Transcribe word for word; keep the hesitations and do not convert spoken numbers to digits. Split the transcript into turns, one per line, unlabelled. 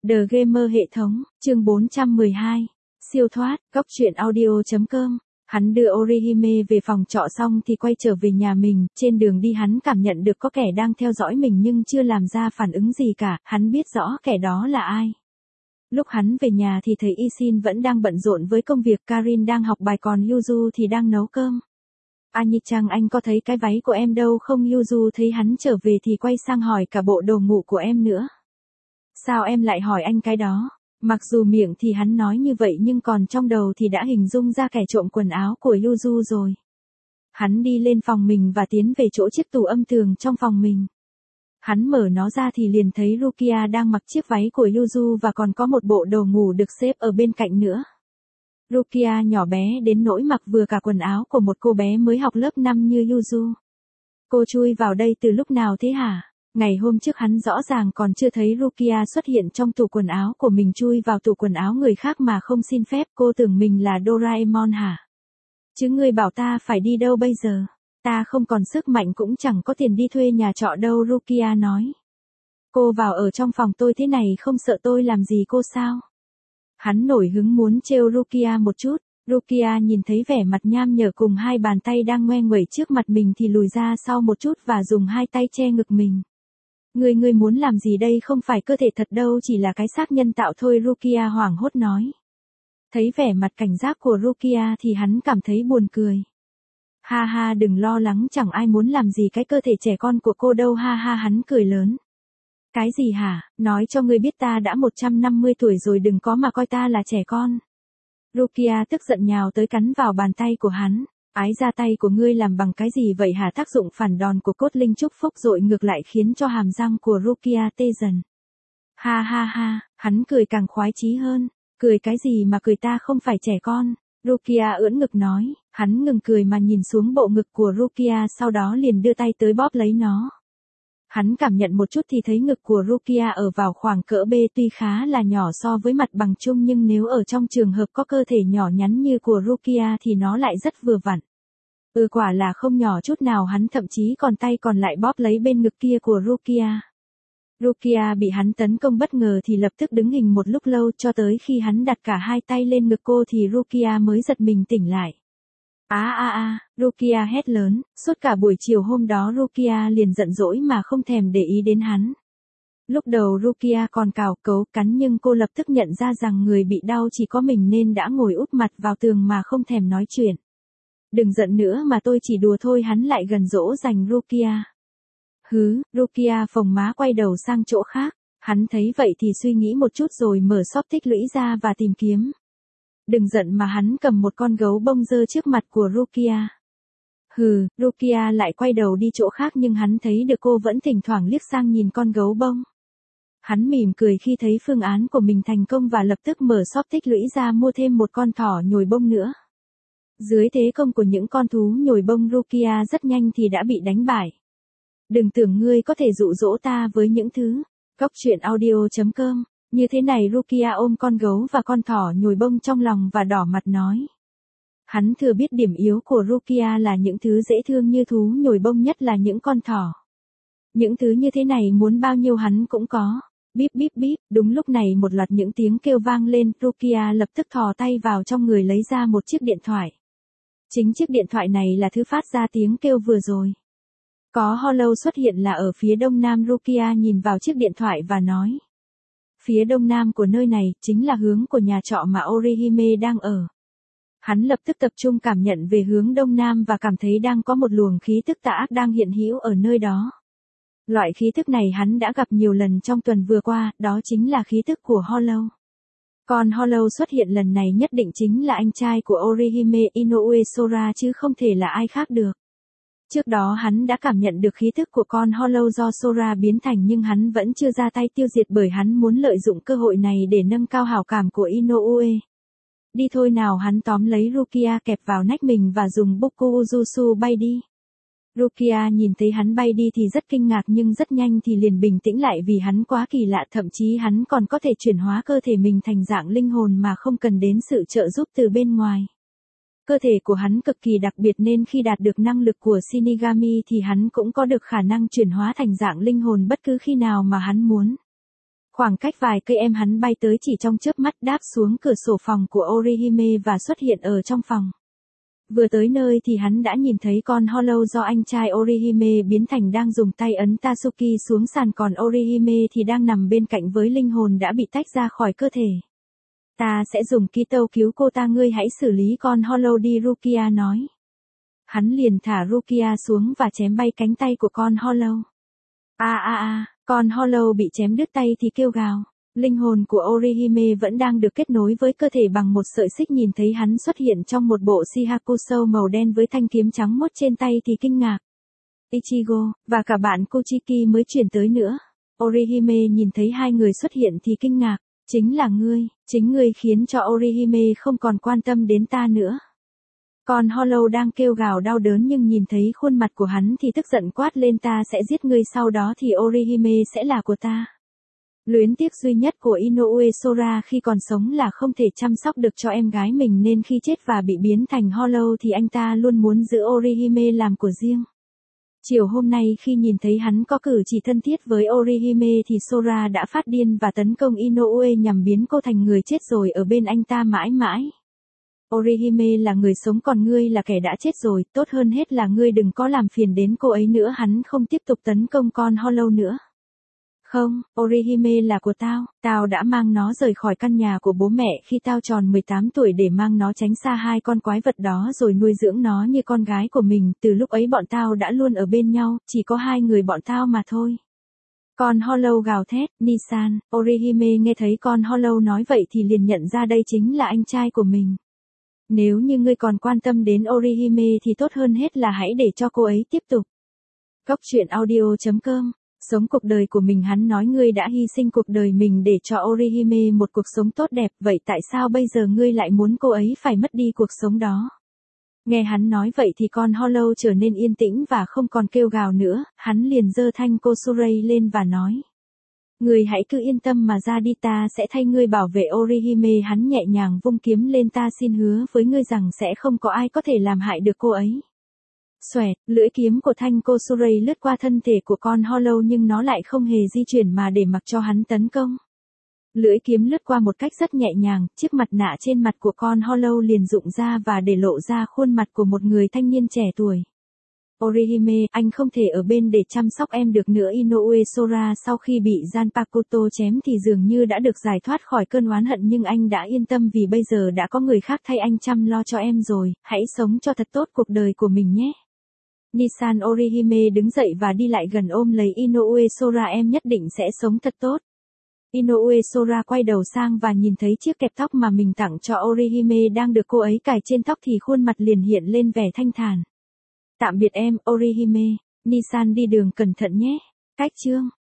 The Gamer hệ thống, chương bốn trăm mười hai. Siêu thoát, góc truyện audio.com. Hắn đưa Orihime về phòng trọ xong thì quay trở về nhà mình, trên đường đi hắn cảm nhận được có kẻ đang theo dõi mình nhưng chưa làm ra phản ứng gì cả, hắn biết rõ kẻ đó là ai. Lúc hắn về nhà thì thấy Isin vẫn đang bận rộn với công việc, Karin đang học bài còn Yuzu thì đang nấu cơm. Ani-chan, anh có thấy cái váy của em đâu không? Yuzu thấy hắn trở về thì quay sang hỏi cả bộ đồ ngủ của em nữa. Sao em lại hỏi anh cái đó? Mặc dù miệng thì hắn nói như vậy nhưng còn trong đầu thì đã hình dung ra kẻ trộm quần áo của Yuzu rồi. Hắn đi lên phòng mình và tiến về chỗ chiếc tủ âm tường trong phòng mình. Hắn mở nó ra thì liền thấy Rukia đang mặc chiếc váy của Yuzu và còn có một bộ đồ ngủ được xếp ở bên cạnh nữa. Rukia nhỏ bé đến nỗi mặc vừa cả quần áo của một cô bé mới học lớp năm như Yuzu. Cô chui vào đây từ lúc nào thế hả? Ngày hôm trước hắn rõ ràng còn chưa thấy Rukia xuất hiện trong tủ quần áo của mình chui vào tủ quần áo người khác mà không xin phép. Cô tưởng mình là Doraemon hả? Chứ ngươi bảo ta phải đi đâu bây giờ? Ta không còn sức mạnh cũng chẳng có tiền đi thuê nhà trọ đâu, Rukia nói. Cô vào ở trong phòng tôi thế này không sợ tôi làm gì cô sao? Hắn nổi hứng muốn trêu Rukia một chút. Rukia nhìn thấy vẻ mặt nham nhở cùng hai bàn tay đang ngoe nguẩy trước mặt mình thì lùi ra sau một chút và dùng hai tay che ngực mình. Ngươi ngươi muốn làm gì đây, không phải cơ thể thật đâu, chỉ là cái xác nhân tạo thôi, Rukia hoảng hốt nói. Thấy vẻ mặt cảnh giác của Rukia thì hắn cảm thấy buồn cười. Ha ha, đừng lo lắng, chẳng ai muốn làm gì cái cơ thể trẻ con của cô đâu, ha ha, hắn cười lớn. Cái gì hả, nói cho ngươi biết ta đã một trăm năm mươi tuổi rồi, đừng có mà coi ta là trẻ con. Rukia tức giận nhào tới cắn vào bàn tay của hắn. Ái ra, tay của ngươi làm bằng cái gì vậy hả? Tác dụng phản đòn của cốt linh chúc phúc dội ngược lại khiến cho hàm răng của Rukia tê dần. Ha ha ha, hắn cười càng khoái chí hơn. Cười cái gì mà cười, ta không phải trẻ con. Rukia ưỡn ngực nói. Hắn ngừng cười mà nhìn xuống bộ ngực của Rukia, sau đó liền đưa tay tới bóp lấy nó. Hắn cảm nhận một chút thì thấy ngực của Rukia ở vào khoảng cỡ B, tuy khá là nhỏ so với mặt bằng chung nhưng nếu ở trong trường hợp có cơ thể nhỏ nhắn như của Rukia thì nó lại rất vừa vặn. Ừ, quả là không nhỏ chút nào, hắn thậm chí còn tay còn lại bóp lấy bên ngực kia của Rukia. Rukia bị hắn tấn công bất ngờ thì lập tức đứng hình một lúc lâu, cho tới khi hắn đặt cả hai tay lên ngực cô thì Rukia mới giật mình tỉnh lại. Á á á, Rukia hét lớn, suốt cả buổi chiều hôm đó Rukia liền giận dỗi mà không thèm để ý đến hắn. Lúc đầu Rukia còn cào cấu cắn nhưng cô lập tức nhận ra rằng người bị đau chỉ có mình nên đã ngồi úp mặt vào tường mà không thèm nói chuyện. Đừng giận nữa mà, tôi chỉ đùa thôi, hắn lại gần dỗ dành Rukia. Hứ, Rukia phồng má quay đầu sang chỗ khác, hắn thấy vậy thì suy nghĩ một chút rồi mở shop tích lũy ra và tìm kiếm. Đừng giận mà, hắn cầm một con gấu bông dơ trước mặt của Rukia. Hừ, Rukia lại quay đầu đi chỗ khác nhưng hắn thấy được cô vẫn thỉnh thoảng liếc sang nhìn con gấu bông. Hắn mỉm cười khi thấy phương án của mình thành công và lập tức mở shop tích lũy ra mua thêm một con thỏ nhồi bông nữa. Dưới thế công của những con thú nhồi bông, Rukia rất nhanh thì đã bị đánh bại. Đừng tưởng ngươi có thể dụ dỗ ta với những thứ. Góc truyện audio.com. Như thế này, Rukia ôm con gấu và con thỏ nhồi bông trong lòng và đỏ mặt nói. Hắn thừa biết điểm yếu của Rukia là những thứ dễ thương như thú nhồi bông, nhất là những con thỏ. Những thứ như thế này muốn bao nhiêu hắn cũng có. Bíp bíp bíp, đúng lúc này một loạt những tiếng kêu vang lên, Rukia lập tức thò tay vào trong người lấy ra một chiếc điện thoại. Chính chiếc điện thoại này là thứ phát ra tiếng kêu vừa rồi. Có Hollow xuất hiện là ở phía đông nam, Rukia nhìn vào chiếc điện thoại và nói. Phía đông nam của nơi này chính là hướng của nhà trọ mà Orihime đang ở. Hắn lập tức tập trung cảm nhận về hướng đông nam và cảm thấy đang có một luồng khí tức tà ác đang hiện hữu ở nơi đó. Loại khí tức này hắn đã gặp nhiều lần trong tuần vừa qua, đó chính là khí tức của Hollow. Còn Hollow xuất hiện lần này nhất định chính là anh trai của Orihime, Inoue Sora, chứ không thể là ai khác được. Trước đó hắn đã cảm nhận được khí tức của con Hollow do Sora biến thành nhưng hắn vẫn chưa ra tay tiêu diệt bởi hắn muốn lợi dụng cơ hội này để nâng cao hảo cảm của Inoue. Đi thôi nào, hắn tóm lấy Rukia kẹp vào nách mình và dùng Boku Ujutsu bay đi. Rukia nhìn thấy hắn bay đi thì rất kinh ngạc nhưng rất nhanh thì liền bình tĩnh lại vì hắn quá kỳ lạ, thậm chí hắn còn có thể chuyển hóa cơ thể mình thành dạng linh hồn mà không cần đến sự trợ giúp từ bên ngoài. Cơ thể của hắn cực kỳ đặc biệt nên khi đạt được năng lực của Shinigami thì hắn cũng có được khả năng chuyển hóa thành dạng linh hồn bất cứ khi nào mà hắn muốn. Khoảng cách vài cây em hắn bay tới chỉ trong chớp mắt đáp xuống cửa sổ phòng của Orihime và xuất hiện ở trong phòng. Vừa tới nơi thì hắn đã nhìn thấy con Hollow do anh trai Orihime biến thành đang dùng tay ấn Tatsuki xuống sàn, còn Orihime thì đang nằm bên cạnh với linh hồn đã bị tách ra khỏi cơ thể. Ta sẽ dùng Kito cứu cô ta, ngươi hãy xử lý con Hollow đi, Rukia nói. Hắn liền thả Rukia xuống và chém bay cánh tay của con Hollow. A a a, con Hollow bị chém đứt tay thì kêu gào. Linh hồn của Orihime vẫn đang được kết nối với cơ thể bằng một sợi xích, nhìn thấy hắn xuất hiện trong một bộ Shihakusou màu đen với thanh kiếm trắng muốt trên tay thì kinh ngạc. Ichigo, và cả bạn Kuchiki mới chuyển tới nữa. Orihime nhìn thấy hai người xuất hiện thì kinh ngạc. Chính là ngươi, chính ngươi khiến cho Orihime không còn quan tâm đến ta nữa. Con Hollow đang kêu gào đau đớn nhưng nhìn thấy khuôn mặt của hắn thì tức giận quát lên, ta sẽ giết ngươi, sau đó thì Orihime sẽ là của ta. Luyến tiếc duy nhất của Inoue Sora khi còn sống là không thể chăm sóc được cho em gái mình, nên khi chết và bị biến thành Hollow thì anh ta luôn muốn giữ Orihime làm của riêng. Chiều hôm nay khi nhìn thấy hắn có cử chỉ thân thiết với Orihime thì Sora đã phát điên và tấn công Inoue nhằm biến cô thành người chết rồi ở bên anh ta mãi mãi. Orihime là người sống còn ngươi là kẻ đã chết rồi, tốt hơn hết là ngươi đừng có làm phiền đến cô ấy nữa. Hắn không tiếp tục tấn công con Hollow nữa. Không, Orihime là của tao, tao đã mang nó rời khỏi căn nhà của bố mẹ khi tao tròn mười tám tuổi để mang nó tránh xa hai con quái vật đó rồi nuôi dưỡng nó như con gái của mình, từ lúc ấy bọn tao đã luôn ở bên nhau, chỉ có hai người bọn tao mà thôi. Con Hollow gào thét, Nissan, Orihime nghe thấy con Hollow nói vậy thì liền nhận ra đây chính là anh trai của mình. Nếu như ngươi còn quan tâm đến Orihime thì tốt hơn hết là hãy để cho cô ấy tiếp tục. Góc truyện audio chấm com. Sống cuộc đời của mình, hắn nói ngươi đã hy sinh cuộc đời mình để cho Orihime một cuộc sống tốt đẹp, vậy tại sao bây giờ ngươi lại muốn cô ấy phải mất đi cuộc sống đó? Nghe hắn nói vậy thì con Hollow trở nên yên tĩnh và không còn kêu gào nữa, hắn liền giơ thanh Kosurei lên và nói. Ngươi hãy cứ yên tâm mà ra đi, ta sẽ thay ngươi bảo vệ Orihime. Hắn nhẹ nhàng vung kiếm lên, ta xin hứa với ngươi rằng sẽ không có ai có thể làm hại được cô ấy. Xoẹt, lưỡi kiếm của thanh Kosurei lướt qua thân thể của con Hollow nhưng nó lại không hề di chuyển mà để mặc cho hắn tấn công. Lưỡi kiếm lướt qua một cách rất nhẹ nhàng, chiếc mặt nạ trên mặt của con Hollow liền rụng ra và để lộ ra khuôn mặt của một người thanh niên trẻ tuổi. Orihime, anh không thể ở bên để chăm sóc em được nữa. Inoue Sora sau khi bị Zanpakuto chém thì dường như đã được giải thoát khỏi cơn oán hận, nhưng anh đã yên tâm vì bây giờ đã có người khác thay anh chăm lo cho em rồi, hãy sống cho thật tốt cuộc đời của mình nhé. Nissan Orihime đứng dậy và đi lại gần ôm lấy Inoue Sora, em nhất định sẽ sống thật tốt. Inoue Sora quay đầu sang và nhìn thấy chiếc kẹp tóc mà mình tặng cho Orihime đang được cô ấy cài trên tóc thì khuôn mặt liền hiện lên vẻ thanh thản. Tạm biệt em, Orihime. Nissan đi đường cẩn thận nhé. Cách chương